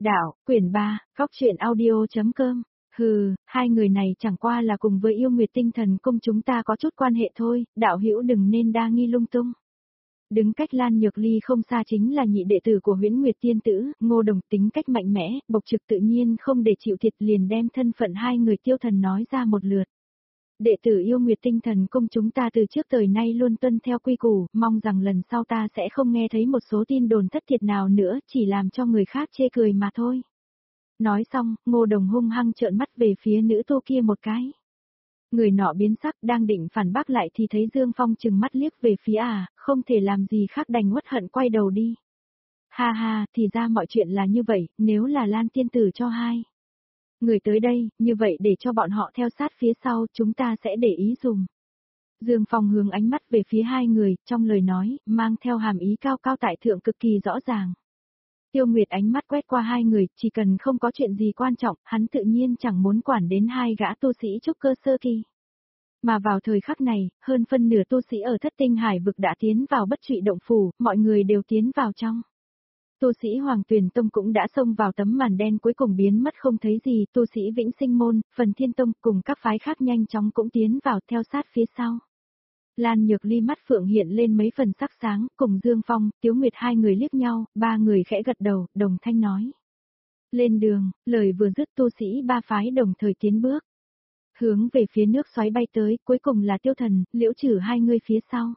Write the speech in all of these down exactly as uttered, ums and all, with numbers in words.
Đạo, quyển ba, góc truyện audio.com. Hừ, hai người này chẳng qua là cùng với yêu nguyệt tinh thần cung chúng ta có chút quan hệ thôi, đạo hữu đừng nên đa nghi lung tung. Đứng cách Lan Nhược Ly không xa chính là nhị đệ tử của Huyễn Nguyệt Tiên Tử, Ngô Đồng, tính cách mạnh mẽ, bộc trực tự nhiên không để chịu thiệt, liền đem thân phận hai người Tiêu Thần nói ra một lượt. Đệ tử yêu nguyệt tinh thần cung chúng ta từ trước tới nay luôn tuân theo quy củ, mong rằng lần sau ta sẽ không nghe thấy một số tin đồn thất thiệt nào nữa, chỉ làm cho người khác chê cười mà thôi. Nói xong, Ngô Đồng hung hăng trợn mắt về phía nữ tu kia một cái. Người nọ biến sắc, đang định phản bác lại thì thấy Dương Phong trừng mắt liếc về phía à, không thể làm gì khác đành uất hận quay đầu đi. Ha ha, thì ra mọi chuyện là như vậy, nếu là Lan tiên tử cho hai người tới đây, như vậy để cho bọn họ theo sát phía sau, chúng ta sẽ để ý dùm. Dương Phong hướng ánh mắt về phía hai người, trong lời nói, mang theo hàm ý cao cao tại thượng cực kỳ rõ ràng. Tiêu Nguyệt ánh mắt quét qua hai người, chỉ cần không có chuyện gì quan trọng, hắn tự nhiên chẳng muốn quản đến hai gã tu sĩ trúc cơ sơ kỳ. Mà vào thời khắc này, hơn phân nửa tu sĩ ở thất tinh hải vực đã tiến vào bất trụy động phủ, mọi người đều tiến vào trong. Tu sĩ Hoàng Tuyền Tông cũng đã xông vào tấm màn đen cuối cùng biến mất không thấy gì, tu sĩ Vĩnh Sinh Môn, Phần Thiên Tông cùng các phái khác nhanh chóng cũng tiến vào theo sát phía sau. Lan Nhược Ly mắt phượng hiện lên mấy phần sắc sáng, cùng Dương Phong, Tiếu Nguyệt hai người liếc nhau, ba người khẽ gật đầu, đồng thanh nói. Lên đường, lời vừa dứt tu sĩ ba phái đồng thời tiến bước. Hướng về phía nước xoáy bay tới, cuối cùng là Tiêu Thần, Liễu Trử hai người phía sau.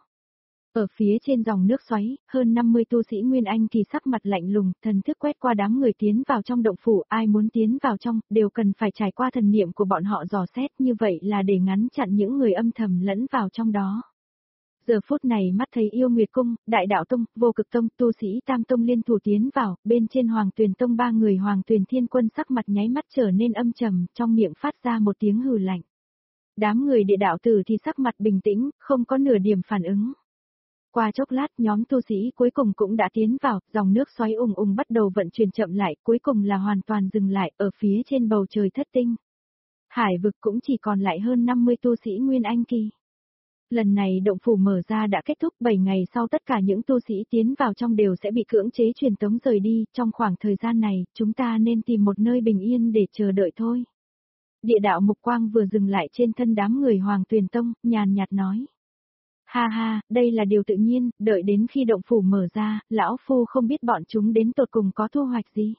Ở phía trên dòng nước xoáy, hơn năm mươi tu sĩ Nguyên Anh kỳ sắc mặt lạnh lùng, thần thức quét qua đám người tiến vào trong động phủ, ai muốn tiến vào trong, đều cần phải trải qua thần niệm của bọn họ dò xét, như vậy là để ngăn chặn những người âm thầm lẫn vào trong đó. Giờ phút này mắt thấy Yêu Nguyệt Cung, Đại Đạo Tông, Vô Cực Tông, tu sĩ Tam Tông liên thủ tiến vào, bên trên Hoàng Tuyền Tông ba người Hoàng Tuyền Thiên Quân sắc mặt nháy mắt trở nên âm trầm, trong miệng phát ra một tiếng hừ lạnh. Đám người Địa Đạo Tử thì sắc mặt bình tĩnh, không có nửa điểm phản ứng. Qua chốc lát nhóm tu sĩ cuối cùng cũng đã tiến vào, dòng nước xoáy ùng ùng bắt đầu vận chuyển chậm lại, cuối cùng là hoàn toàn dừng lại ở phía trên bầu trời thất tinh. Hải vực cũng chỉ còn lại hơn năm mươi tu sĩ Nguyên Anh kỳ. Lần này động phủ mở ra đã kết thúc, bảy ngày sau tất cả những tu sĩ tiến vào trong đều sẽ bị cưỡng chế truyền tống rời đi, trong khoảng thời gian này, chúng ta nên tìm một nơi bình yên để chờ đợi thôi. Địa đạo mục quang vừa dừng lại trên thân đám người Hoàng Tuyền Tông, nhàn nhạt nói. Ha ha, đây là điều tự nhiên, đợi đến khi động phủ mở ra, lão phu không biết bọn chúng đến tột cùng có thu hoạch gì.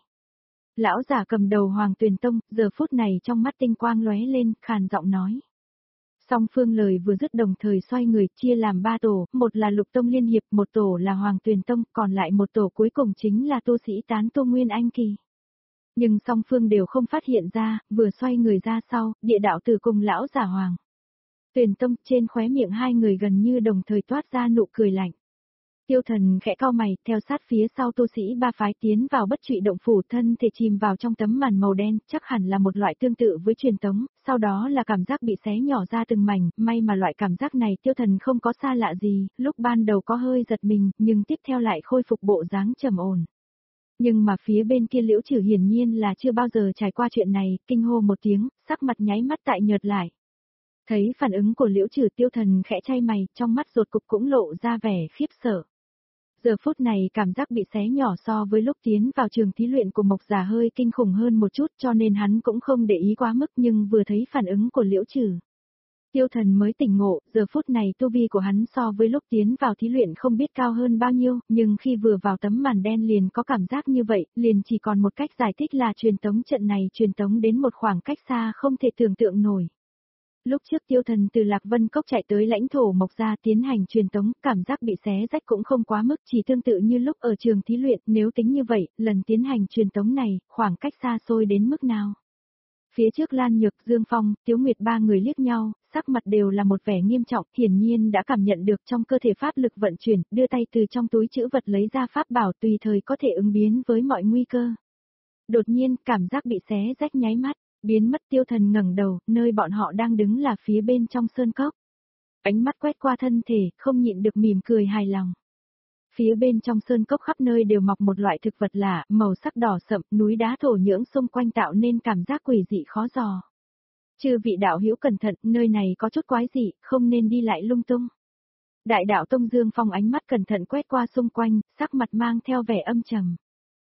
Lão giả cầm đầu Hoàng Tuyền Tông, giờ phút này trong mắt tinh quang lóe lên, khàn giọng nói. Song phương lời vừa dứt đồng thời xoay người, chia làm ba tổ, một là Lục Tông Liên Hiệp, một tổ là Hoàng Tuyền Tông, còn lại một tổ cuối cùng chính là tu sĩ tán tu Nguyên Anh kỳ. Nhưng song phương đều không phát hiện ra, vừa xoay người ra sau, Địa Đạo Tử cùng lão giả Hoàng Tuyền Tông, trên khóe miệng hai người gần như đồng thời toát ra nụ cười lạnh. Tiêu Thần khẽ cau mày, theo sát phía sau tu sĩ ba phái tiến vào bất trụy động phủ, thân thể chìm vào trong tấm màn màu đen, chắc hẳn là một loại tương tự với truyền tống, sau đó là cảm giác bị xé nhỏ ra từng mảnh, may mà loại cảm giác này Tiêu Thần không có xa lạ gì, lúc ban đầu có hơi giật mình, nhưng tiếp theo lại khôi phục bộ dáng trầm ổn. Nhưng mà phía bên kia Liễu Trử hiển nhiên là chưa bao giờ trải qua chuyện này, kinh hô một tiếng, sắc mặt nháy mắt tại nhợt lại. Thấy phản ứng của Liễu Trử, Tiêu Thần khẽ chay mày, trong mắt rột cục cũng lộ ra vẻ khiếp sợ. Giờ phút này cảm giác bị xé nhỏ so với lúc tiến vào trường thí luyện của Mộc Giả hơi kinh khủng hơn một chút, cho nên hắn cũng không để ý quá mức, nhưng vừa thấy phản ứng của Liễu Trử, Tiêu Thần mới tỉnh ngộ, giờ phút này tu vi của hắn so với lúc tiến vào thí luyện không biết cao hơn bao nhiêu, nhưng khi vừa vào tấm màn đen liền có cảm giác như vậy, liền chỉ còn một cách giải thích là truyền tống trận này truyền tống đến một khoảng cách xa không thể tưởng tượng nổi. Lúc trước Tiêu Thần từ Lạc Vân Cốc chạy tới lãnh thổ Mộc Gia tiến hành truyền tống, cảm giác bị xé rách cũng không quá mức, chỉ tương tự như lúc ở trường thí luyện, nếu tính như vậy, lần tiến hành truyền tống này, khoảng cách xa xôi đến mức nào. Phía trước Lan Nhược, Dương Phong, Tiếu Nguyệt ba người liếc nhau, sắc mặt đều là một vẻ nghiêm trọng, hiển nhiên đã cảm nhận được trong cơ thể pháp lực vận chuyển, đưa tay từ trong túi trữ vật lấy ra pháp bảo tùy thời có thể ứng biến với mọi nguy cơ. Đột nhiên, cảm giác bị xé rách nháy mắt. Biến mất. Tiêu Thần ngẩng đầu, nơi bọn họ đang đứng là phía bên trong sơn cốc. Ánh mắt quét qua thân thể, không nhịn được mỉm cười hài lòng. Phía bên trong sơn cốc khắp nơi đều mọc một loại thực vật lạ, màu sắc đỏ sậm, núi đá thổ nhưỡng xung quanh tạo nên cảm giác quỷ dị khó dò. Chư vị đạo hữu cẩn thận, nơi này có chút quái dị, không nên đi lại lung tung. Đại đạo Tông Dương Phong ánh mắt cẩn thận quét qua xung quanh, sắc mặt mang theo vẻ âm trầm.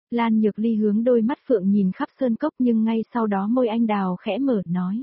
Lan Nhược Ly hướng đôi mắt phượng nhìn khắp sơn cốc nhưng ngay sau đó môi anh đào khẽ mở nói.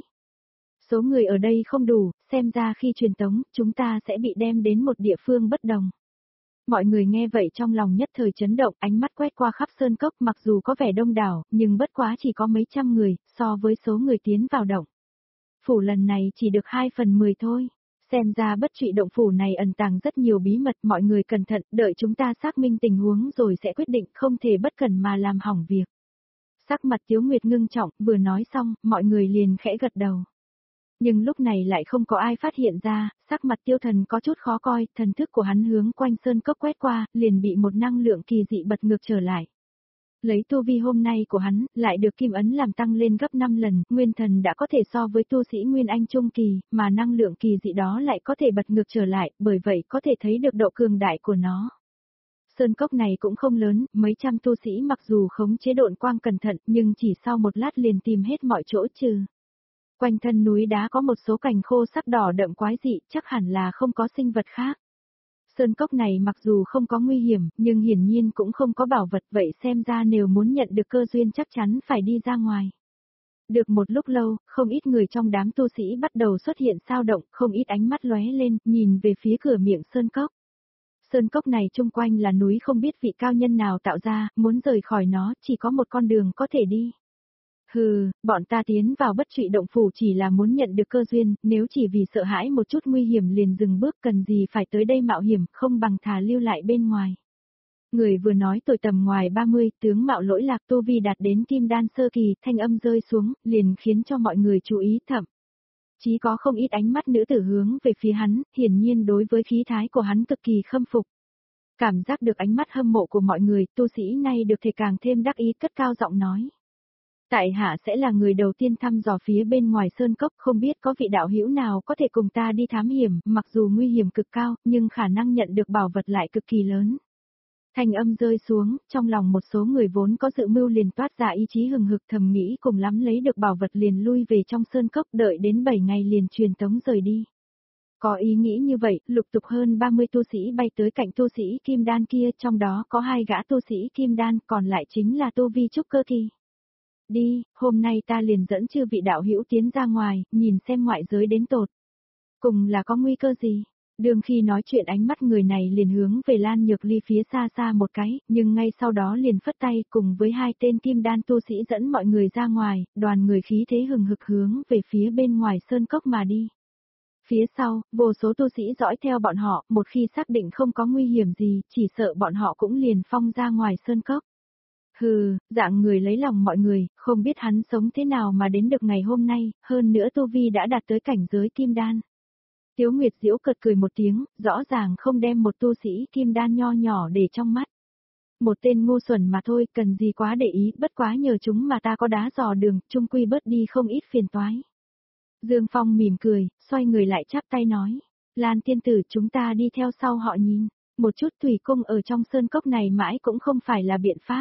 Số người ở đây không đủ, xem ra khi truyền tống, chúng ta sẽ bị đem đến một địa phương bất đồng. Mọi người nghe vậy trong lòng nhất thời chấn động, ánh mắt quét qua khắp sơn cốc mặc dù có vẻ đông đảo, nhưng bất quá chỉ có mấy trăm người, so với số người tiến vào động. Phủ lần này chỉ được hai phần mười thôi. Xem ra bất trụy động phủ này ẩn tàng rất nhiều bí mật, mọi người cẩn thận, đợi chúng ta xác minh tình huống rồi sẽ quyết định, không thể bất cẩn mà làm hỏng việc. Sắc mặt Tiếu Nguyệt ngưng trọng, vừa nói xong, mọi người liền khẽ gật đầu. Nhưng lúc này lại không có ai phát hiện ra, sắc mặt Tiêu Thần có chút khó coi, thần thức của hắn hướng quanh sơn cốc quét qua, liền bị một năng lượng kỳ dị bật ngược trở lại. Lấy tu vi hôm nay của hắn, lại được kim ấn làm tăng lên gấp năm lần, nguyên thần đã có thể so với tu sĩ Nguyên Anh Trung Kỳ, mà năng lượng kỳ dị đó lại có thể bật ngược trở lại, bởi vậy có thể thấy được độ cường đại của nó. Sơn cốc này cũng không lớn, mấy trăm tu sĩ mặc dù khống chế độn quang cẩn thận nhưng chỉ sau một lát liền tìm hết mọi chỗ trừ. Quanh thân núi đá có một số cành khô sắc đỏ đậm quái dị, chắc hẳn là không có sinh vật khác. Sơn cốc này mặc dù không có nguy hiểm, nhưng hiển nhiên cũng không có bảo vật, vậy xem ra nếu muốn nhận được cơ duyên chắc chắn phải đi ra ngoài. Được một lúc lâu, không ít người trong đám tu sĩ bắt đầu xuất hiện sao động, không ít ánh mắt lóe lên, nhìn về phía cửa miệng sơn cốc. Sơn cốc này chung quanh là núi không biết vị cao nhân nào tạo ra, muốn rời khỏi nó, chỉ có một con đường có thể đi. Hừ, bọn ta tiến vào bất trụy động phủ chỉ là muốn nhận được cơ duyên, nếu chỉ vì sợ hãi một chút nguy hiểm liền dừng bước, cần gì phải tới đây mạo hiểm, không bằng thà lưu lại bên ngoài. Người vừa nói tuổi tầm ngoài ba mươi, tướng mạo lỗi lạc tu vi đạt đến kim đan sơ kỳ, thanh âm rơi xuống, liền khiến cho mọi người chú ý thậm. Chí có không ít ánh mắt nữ tử hướng về phía hắn, hiển nhiên đối với khí thái của hắn cực kỳ khâm phục. Cảm giác được ánh mắt hâm mộ của mọi người, tu sĩ này được thể càng thêm đắc ý, cất cao giọng nói. Tại hạ sẽ là người đầu tiên thăm dò phía bên ngoài sơn cốc, không biết có vị đạo hữu nào có thể cùng ta đi thám hiểm, mặc dù nguy hiểm cực cao, nhưng khả năng nhận được bảo vật lại cực kỳ lớn. Thanh âm rơi xuống, trong lòng một số người vốn có dự mưu liền toát ra ý chí hừng hực, thầm nghĩ cùng lắm lấy được bảo vật liền lui về trong sơn cốc, đợi đến bảy ngày liền truyền tống rời đi. Có ý nghĩ như vậy, lục tục hơn ba mươi tu sĩ bay tới cạnh tu sĩ kim đan kia, trong đó có hai gã tu sĩ kim đan, còn lại chính là tu vi trúc cơ kỳ. Đi, hôm nay ta liền dẫn chư vị đạo hữu tiến ra ngoài, nhìn xem ngoại giới đến tột. Cùng là có nguy cơ gì? Đường khi nói chuyện ánh mắt người này liền hướng về Lan Nhược Ly phía xa xa một cái, nhưng ngay sau đó liền phất tay cùng với hai tên kim đan tu sĩ dẫn mọi người ra ngoài, đoàn người khí thế hừng hực hướng về phía bên ngoài sơn cốc mà đi. Phía sau, vô số tu sĩ dõi theo bọn họ, một khi xác định không có nguy hiểm gì, chỉ sợ bọn họ cũng liền phong ra ngoài sơn cốc. Hừ, dạng người lấy lòng mọi người, không biết hắn sống thế nào mà đến được ngày hôm nay, hơn nữa tu vi đã đạt tới cảnh giới kim đan. Tiếu Nguyệt giễu cợt cười một tiếng, rõ ràng không đem một tu sĩ kim đan nho nhỏ để trong mắt. Một tên ngu xuẩn mà thôi, cần gì quá để ý, bất quá nhờ chúng mà ta có đá dò đường, chung quy bớt đi không ít phiền toái. Dương Phong mỉm cười, xoay người lại chắp tay nói, Lan tiên tử chúng ta đi theo sau họ nhìn, một chút tùy cung ở trong sơn cốc này mãi cũng không phải là biện pháp.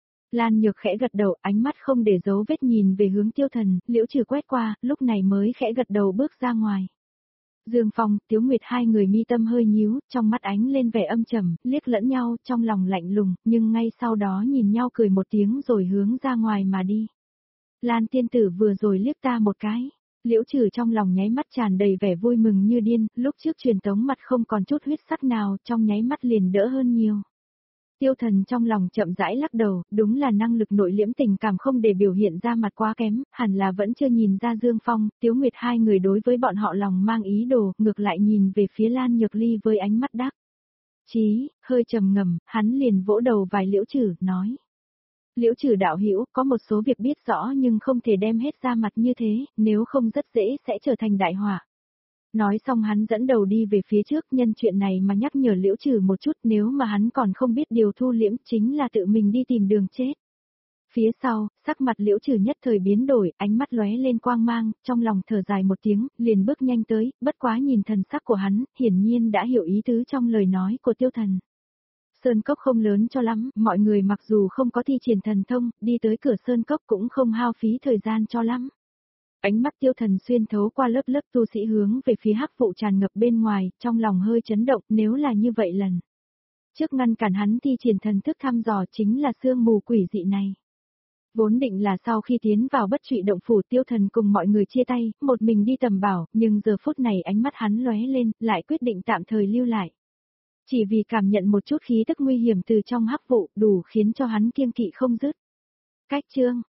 Lan Nhược khẽ gật đầu, ánh mắt không để dấu vết nhìn về hướng Tiêu Thần, Liễu Trừ quét qua, lúc này mới khẽ gật đầu bước ra ngoài. Dương Phong, Tiếu Nguyệt hai người mi tâm hơi nhíu, trong mắt ánh lên vẻ âm trầm, liếc lẫn nhau, trong lòng lạnh lùng, nhưng ngay sau đó nhìn nhau cười một tiếng rồi hướng ra ngoài mà đi. Lan tiên tử vừa rồi liếc ta một cái. Liễu Trừ trong lòng nháy mắt tràn đầy vẻ vui mừng như điên, lúc trước truyền tống mặt không còn chút huyết sắc nào, trong nháy mắt liền đỡ hơn nhiều. Tiêu Thần trong lòng chậm rãi lắc đầu, đúng là năng lực nội liễm tình cảm không để biểu hiện ra mặt quá kém, hẳn là vẫn chưa nhìn ra Dương Phong, Tiếu Nguyệt hai người đối với bọn họ lòng mang ý đồ, ngược lại nhìn về phía Lan Nhược Ly với ánh mắt đắc chí, hơi trầm ngầm, hắn liền vỗ đầu vài Liễu Trừ, nói. Liễu Trừ đạo hữu có một số việc biết rõ nhưng không thể đem hết ra mặt như thế, nếu không rất dễ sẽ trở thành đại họa. Nói xong hắn dẫn đầu đi về phía trước, nhân chuyện này mà nhắc nhở Liễu Trừ một chút, nếu mà hắn còn không biết điều thu liễm chính là tự mình đi tìm đường chết. Phía sau, sắc mặt Liễu Trừ nhất thời biến đổi, ánh mắt lóe lên quang mang, trong lòng thở dài một tiếng, liền bước nhanh tới, bất quá nhìn thần sắc của hắn, hiển nhiên đã hiểu ý tứ trong lời nói của Tiêu Thần. Sơn cốc không lớn cho lắm, mọi người mặc dù không có thi triển thần thông, đi tới cửa sơn cốc cũng không hao phí thời gian cho lắm. Ánh mắt Tiêu Thần xuyên thấu qua lớp lớp tu sĩ hướng về phía hắc vụ tràn ngập bên ngoài, trong lòng hơi chấn động, nếu là như vậy lần Trước ngăn cản hắn thi triển thần thức thăm dò chính là sương mù quỷ dị này. Vốn định là sau khi tiến vào bất trụy động phủ Tiêu Thần cùng mọi người chia tay, một mình đi tầm bảo, nhưng giờ phút này ánh mắt hắn lóe lên, lại quyết định tạm thời lưu lại. Chỉ vì cảm nhận một chút khí tức nguy hiểm từ trong hắc vụ đủ khiến cho hắn kiêng kỵ không dứt. Cách chương